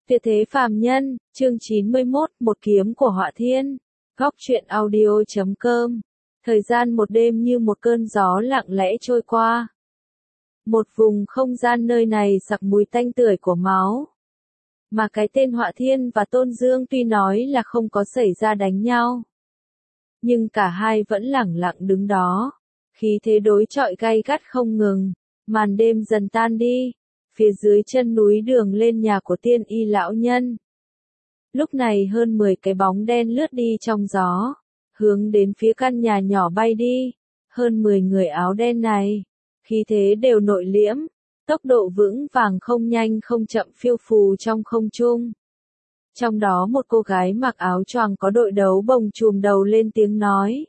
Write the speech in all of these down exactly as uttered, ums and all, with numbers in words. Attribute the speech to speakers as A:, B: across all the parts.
A: Tuyệt thế phàm nhân, chương chín mươi mốt, một kiếm của Họa Thiên. Góc truyện audio chấm com. Thời gian một đêm như một cơn gió lặng lẽ trôi qua. Một vùng không gian nơi này sặc mùi tanh tưởi của máu. Mà cái tên Họa Thiên và Tôn Dương tuy nói là không có xảy ra đánh nhau, nhưng cả hai vẫn lẳng lặng đứng đó. Khí thế đối chọi gay gắt không ngừng. Màn đêm dần tan đi. Phía dưới chân núi đường lên nhà của Tiên Y lão nhân. Lúc này hơn mười cái bóng đen lướt đi trong gió, hướng đến phía căn nhà nhỏ bay đi. Hơn mười người áo đen này, khí thế đều nội liễm, tốc độ vững vàng không nhanh không chậm phiêu phù trong không trung. Trong đó một cô gái mặc áo choàng có đội đấu bồng chùm đầu lên tiếng nói: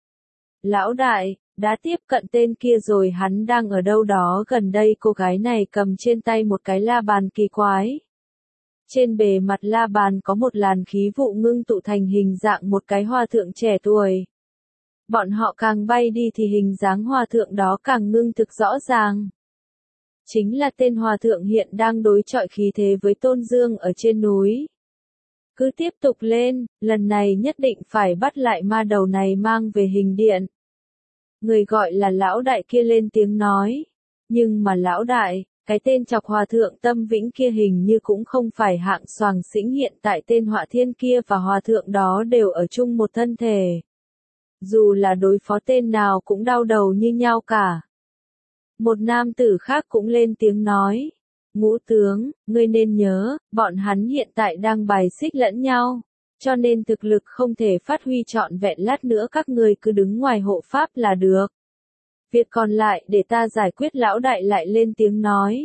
A: "Lão đại, đã tiếp cận tên kia rồi, hắn đang ở đâu đó gần đây." Cô gái này cầm trên tay một cái la bàn kỳ quái. Trên bề mặt la bàn có một làn khí vụ ngưng tụ thành hình dạng một cái hòa thượng trẻ tuổi. Bọn họ càng bay đi thì hình dáng hòa thượng đó càng ngưng thực rõ ràng. Chính là tên hòa thượng hiện đang đối chọi khí thế với Tôn Dương ở trên núi. Cứ tiếp tục lên, lần này nhất định phải bắt lại ma đầu này mang về hình điện. Người gọi là lão đại kia lên tiếng nói. Nhưng mà lão đại, cái tên chọc hòa thượng Tâm Vĩnh kia hình như cũng không phải hạng soàng xĩnh, hiện tại tên Họa Thiên kia và hòa thượng đó đều ở chung một thân thể. Dù là đối phó tên nào cũng đau đầu như nhau cả. Một nam tử khác cũng lên tiếng nói: "Ngũ tướng, ngươi nên nhớ, bọn hắn hiện tại đang bài xích lẫn nhau. Cho nên thực lực không thể phát huy trọn vẹn, lát nữa các người cứ đứng ngoài hộ pháp là được. Việc còn lại để ta giải quyết." Lão đại lại lên tiếng nói.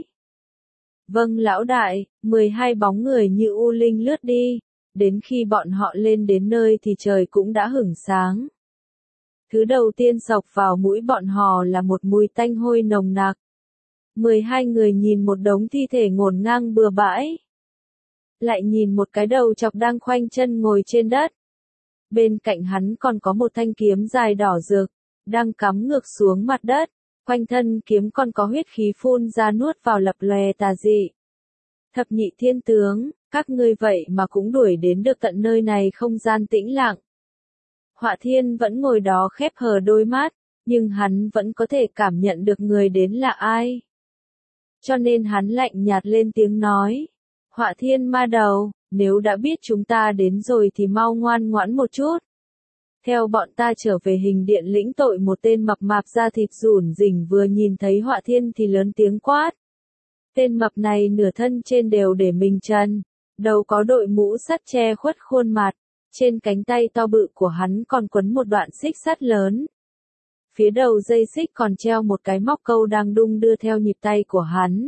A: "Vâng lão đại." mười hai bóng người như u linh lướt đi. Đến khi bọn họ lên đến nơi thì trời cũng đã hửng sáng. Thứ đầu tiên xộc vào mũi bọn họ là một mùi tanh hôi nồng nặc. mười hai người nhìn một đống thi thể ngổn ngang bừa bãi. Lại nhìn một cái đầu chọc đang khoanh chân ngồi trên đất. Bên cạnh hắn còn có một thanh kiếm dài đỏ rực, đang cắm ngược xuống mặt đất. Quanh thân kiếm còn có huyết khí phun ra nuốt vào lập lòe tà dị. "Thập nhị thiên tướng, các ngươi vậy mà cũng đuổi đến được tận nơi này." Không gian tĩnh lặng. Họa Thiên vẫn ngồi đó khép hờ đôi mắt, nhưng hắn vẫn có thể cảm nhận được người đến là ai. Cho nên hắn lạnh nhạt lên tiếng nói: "Họa Thiên ma đầu, nếu đã biết chúng ta đến rồi thì mau ngoan ngoãn một chút. Theo bọn ta trở về hình điện lĩnh tội." Một tên mập mạp da thịt rủn rỉnh vừa nhìn thấy Họa Thiên thì lớn tiếng quát. Tên mập này nửa thân trên đều để mình trần, đầu có đội mũ sắt che khuất khuôn mặt, trên cánh tay to bự của hắn còn quấn một đoạn xích sắt lớn. Phía đầu dây xích còn treo một cái móc câu đang đung đưa theo nhịp tay của hắn.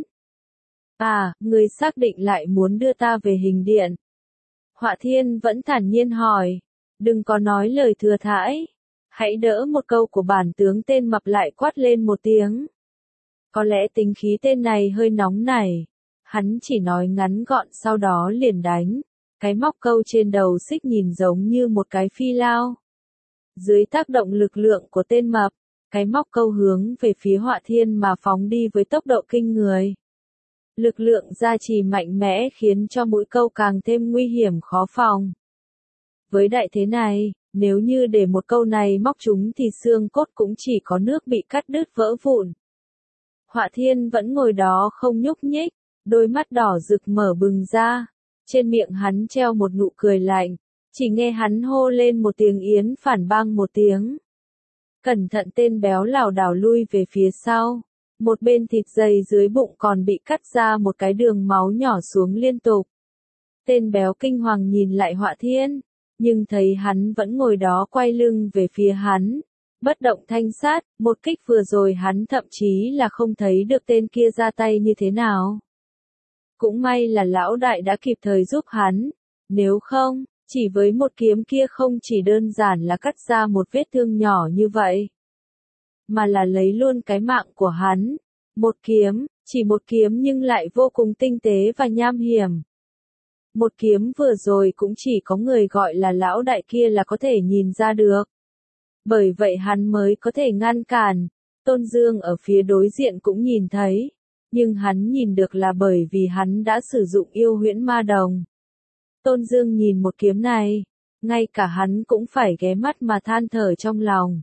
A: "À, ngươi xác định lại muốn đưa ta về hình điện?" Họa Thiên vẫn thản nhiên hỏi. "Đừng có nói lời thừa thãi. Hãy đỡ một câu của bản tướng." Tên mập lại quát lên một tiếng. Có lẽ tính khí tên này hơi nóng nảy. Hắn chỉ nói ngắn gọn sau đó liền đánh. Cái móc câu trên đầu xích nhìn giống như một cái phi lao. Dưới tác động lực lượng của tên mập, cái móc câu hướng về phía Họa Thiên mà phóng đi với tốc độ kinh người. Lực lượng gia trì mạnh mẽ khiến cho mũi câu càng thêm nguy hiểm khó phòng. Với đại thế này, nếu như để một câu này móc chúng thì xương cốt cũng chỉ có nước bị cắt đứt vỡ vụn. Họa Thiên vẫn ngồi đó không nhúc nhích, đôi mắt đỏ rực mở bừng ra. Trên miệng hắn treo một nụ cười lạnh, chỉ nghe hắn hô lên một tiếng yến phản bang một tiếng. Cẩn thận! Tên béo lảo đảo lui về phía sau. Một bên thịt dày dưới bụng còn bị cắt ra một cái đường máu nhỏ xuống liên tục. Tên béo kinh hoàng nhìn lại Họa Thiên, nhưng thấy hắn vẫn ngồi đó quay lưng về phía hắn, bất động thanh sát. Một kích vừa rồi hắn thậm chí là không thấy được tên kia ra tay như thế nào. Cũng may là lão đại đã kịp thời giúp hắn. Nếu không, chỉ với một kiếm kia không chỉ đơn giản là cắt ra một vết thương nhỏ như vậy, mà là lấy luôn cái mạng của hắn. Một kiếm, chỉ một kiếm nhưng lại vô cùng tinh tế và nham hiểm. Một kiếm vừa rồi cũng chỉ có người gọi là lão đại kia là có thể nhìn ra được. Bởi vậy hắn mới có thể ngăn cản. Tôn Dương ở phía đối diện cũng nhìn thấy. nhưng hắn nhìn được là bởi vì hắn đã sử dụng yêu huyễn ma đồng. Tôn Dương nhìn một kiếm này, ngay cả hắn cũng phải ghé mắt mà than thở trong lòng.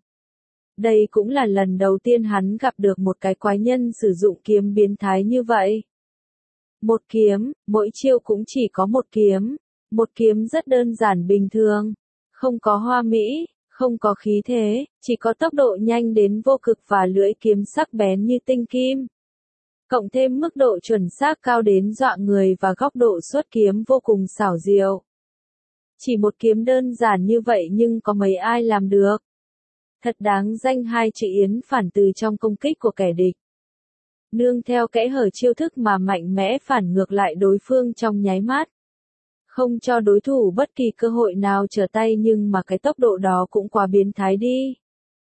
A: Đây cũng là lần đầu tiên hắn gặp được một cái quái nhân sử dụng kiếm biến thái như vậy. Một kiếm, mỗi chiêu cũng chỉ có một kiếm, một kiếm rất đơn giản bình thường, không có hoa mỹ, không có khí thế, chỉ có tốc độ nhanh đến vô cực và lưỡi kiếm sắc bén như tinh kim. Cộng thêm mức độ chuẩn xác cao đến dọa người và góc độ xuất kiếm vô cùng xảo diệu. Chỉ một kiếm đơn giản như vậy nhưng có mấy ai làm được. Thật đáng danh hai chữ yến phản từ trong công kích của kẻ địch. Nương theo kẽ hở chiêu thức mà mạnh mẽ phản ngược lại đối phương trong nháy mắt. Không cho đối thủ bất kỳ cơ hội nào trở tay nhưng mà cái tốc độ đó cũng quá biến thái đi.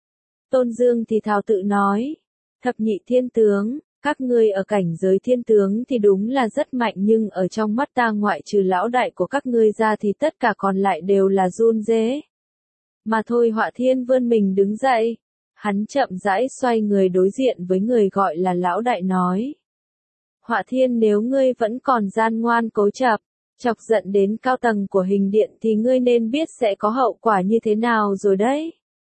A: Tôn Dương thì thào tự nói. Thập nhị thiên tướng, các ngươi ở cảnh giới thiên tướng thì đúng là rất mạnh nhưng ở trong mắt ta ngoại trừ lão đại của các ngươi ra thì tất cả còn lại đều là run rế. Mà thôi Họa Thiên vươn mình đứng dậy. Hắn chậm rãi xoay người đối diện với người gọi là lão đại nói. Họa Thiên nếu ngươi vẫn còn gian ngoan cố chấp, chọc giận đến cao tầng của hình điện thì ngươi nên biết sẽ có hậu quả như thế nào rồi đấy.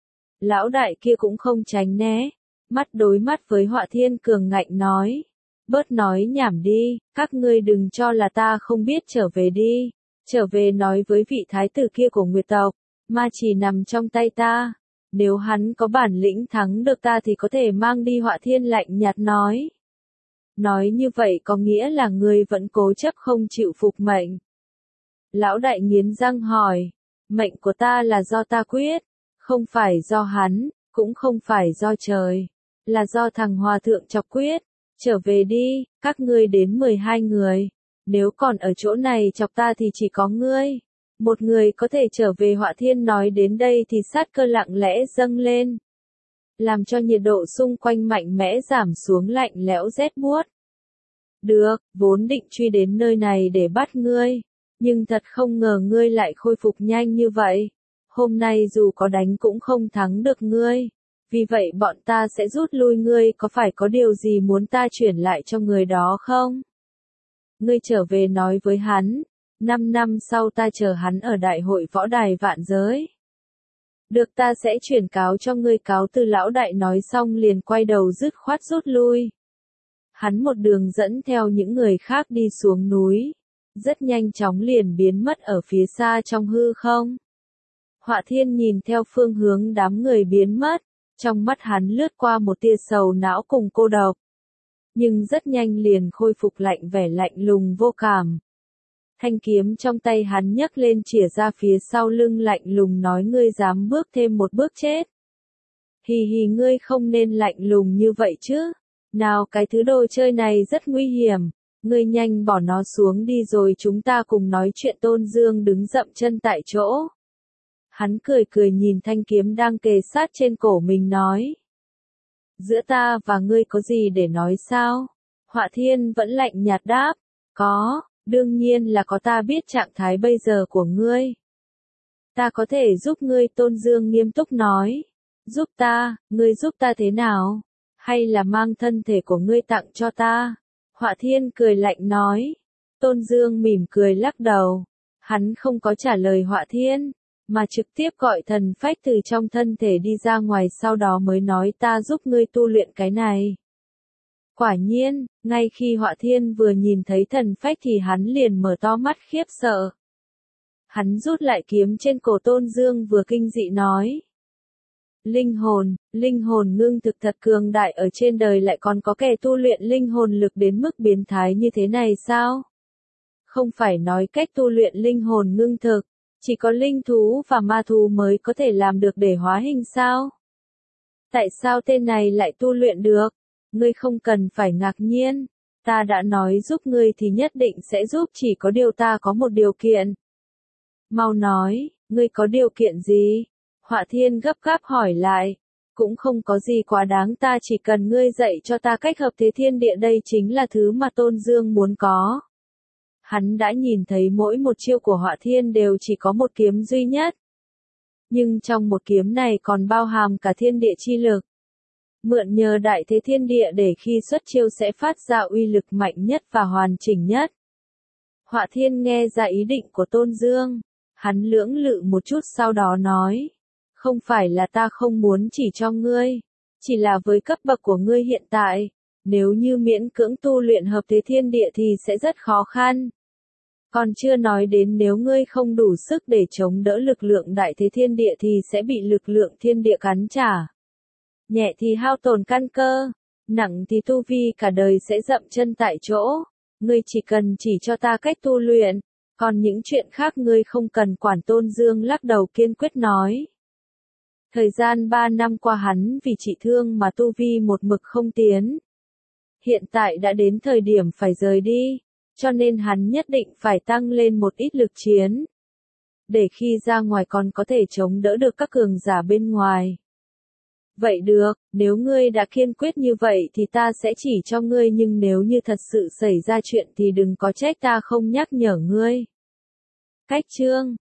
A: Lão đại kia cũng không tránh né, mắt đối mắt với Họa Thiên cường ngạnh nói. Bớt nói nhảm đi, các ngươi đừng cho là ta không biết trở về đi, trở về nói với vị thái tử kia của Nguyệt tộc, ma chỉ nằm trong tay ta. Nếu hắn có bản lĩnh thắng được ta thì có thể mang đi. Họa Thiên lạnh nhạt nói. Nói như vậy có nghĩa là ngươi vẫn cố chấp không chịu phục mệnh. Lão đại nghiến răng hỏi. Mệnh của ta là do ta quyết, không phải do hắn, cũng không phải do trời, là do thằng hòa thượng chọc quyết. Trở về đi, các ngươi đến mười hai người. Nếu còn ở chỗ này chọc ta thì chỉ có ngươi. Một người có thể trở về. Họa Thiên nói đến đây thì sát cơ lặng lẽ dâng lên. Làm cho nhiệt độ xung quanh mạnh mẽ giảm xuống lạnh lẽo rét buốt. Được, vốn định truy đến nơi này để bắt ngươi. Nhưng thật không ngờ ngươi lại khôi phục nhanh như vậy. Hôm nay dù có đánh cũng không thắng được ngươi. Vì vậy bọn ta sẽ rút lui. Ngươi có phải có điều gì muốn ta chuyển lại cho người đó không? Ngươi trở về nói với hắn. Năm năm sau ta chờ hắn ở đại hội võ đài vạn giới. Được ta sẽ chuyển cáo cho ngươi. Cáo từ. Lão đại nói xong liền quay đầu dứt khoát rút lui. Hắn một đường dẫn theo những người khác đi xuống núi. Rất nhanh chóng liền biến mất ở phía xa trong hư không. Họa Thiên nhìn theo phương hướng đám người biến mất. Trong mắt hắn lướt qua một tia sầu não cùng cô độc. Nhưng rất nhanh liền khôi phục lạnh vẻ lạnh lùng vô cảm. Thanh kiếm trong tay hắn nhấc lên chìa ra phía sau lưng lạnh lùng nói ngươi dám bước thêm một bước chết. Hì hì ngươi không nên lạnh lùng như vậy chứ. Nào cái thứ đồ chơi này rất nguy hiểm. Ngươi nhanh bỏ nó xuống đi rồi chúng ta cùng nói chuyện. Tôn Dương đứng dậm chân tại chỗ. Hắn cười cười nhìn thanh kiếm đang kề sát trên cổ mình nói. Giữa ta và ngươi có gì để nói sao? Họa Thiên vẫn lạnh nhạt đáp. Có. Đương nhiên là có ta biết trạng thái bây giờ của ngươi. Ta có thể giúp ngươi. Tôn Dương nghiêm túc nói. Giúp ta, ngươi giúp ta thế nào? Hay là mang thân thể của ngươi tặng cho ta? Họa Thiên cười lạnh nói. Tôn Dương mỉm cười lắc đầu. Hắn không có trả lời Họa Thiên, mà trực tiếp gọi thần phách từ trong thân thể đi ra ngoài sau đó mới nói ta giúp ngươi tu luyện cái này. Quả nhiên, ngay khi Họa Thiên vừa nhìn thấy thần phách thì hắn liền mở to mắt khiếp sợ. Hắn rút lại kiếm trên cổ Tôn Dương vừa kinh dị nói. Linh hồn, linh hồn ngưng thực thật cường đại ở trên đời lại còn có kẻ tu luyện linh hồn lực đến mức biến thái như thế này sao? Không phải nói cách tu luyện linh hồn ngưng thực, chỉ có linh thú và ma thú mới có thể làm được để hóa hình sao? Tại sao tên này lại tu luyện được? Ngươi không cần phải ngạc nhiên, ta đã nói giúp ngươi thì nhất định sẽ giúp chỉ có điều ta có một điều kiện. Mau nói, ngươi có điều kiện gì? Họa Thiên gấp gáp hỏi lại. Cũng không có gì quá đáng ta chỉ cần ngươi dạy cho ta cách hợp thế thiên địa đây chính là thứ mà Tôn Dương muốn có. Hắn đã nhìn thấy mỗi một chiêu của Họa Thiên đều chỉ có một kiếm duy nhất. Nhưng trong một kiếm này còn bao hàm cả thiên địa chi lực. Mượn nhờ đại thế thiên địa để khi xuất chiêu sẽ phát ra uy lực mạnh nhất và hoàn chỉnh nhất. Họa Thiên nghe ra ý định của Tôn Dương. Hắn lưỡng lự một chút sau đó nói. Không phải là ta không muốn chỉ cho ngươi. Chỉ là với cấp bậc của ngươi hiện tại, nếu như miễn cưỡng tu luyện hợp thế thiên địa thì sẽ rất khó khăn. Còn chưa nói đến nếu ngươi không đủ sức để chống đỡ lực lượng đại thế thiên địa thì sẽ bị lực lượng thiên địa cắn trả. Nhẹ thì hao tổn căn cơ, nặng thì tu vi cả đời sẽ dậm chân tại chỗ. Ngươi chỉ cần chỉ cho ta cách tu luyện, còn những chuyện khác ngươi không cần quản. Tôn Dương lắc đầu kiên quyết nói. Thời gian ba năm qua hắn vì trị thương mà tu vi một mực không tiến. Hiện tại đã đến thời điểm phải rời đi, cho nên hắn nhất định phải tăng lên một ít lực chiến. Để khi ra ngoài còn có thể chống đỡ được các cường giả bên ngoài. Vậy được, nếu ngươi đã kiên quyết như vậy thì ta sẽ chỉ cho ngươi, nhưng nếu như thật sự xảy ra chuyện thì đừng có trách ta không nhắc nhở ngươi. Cách chương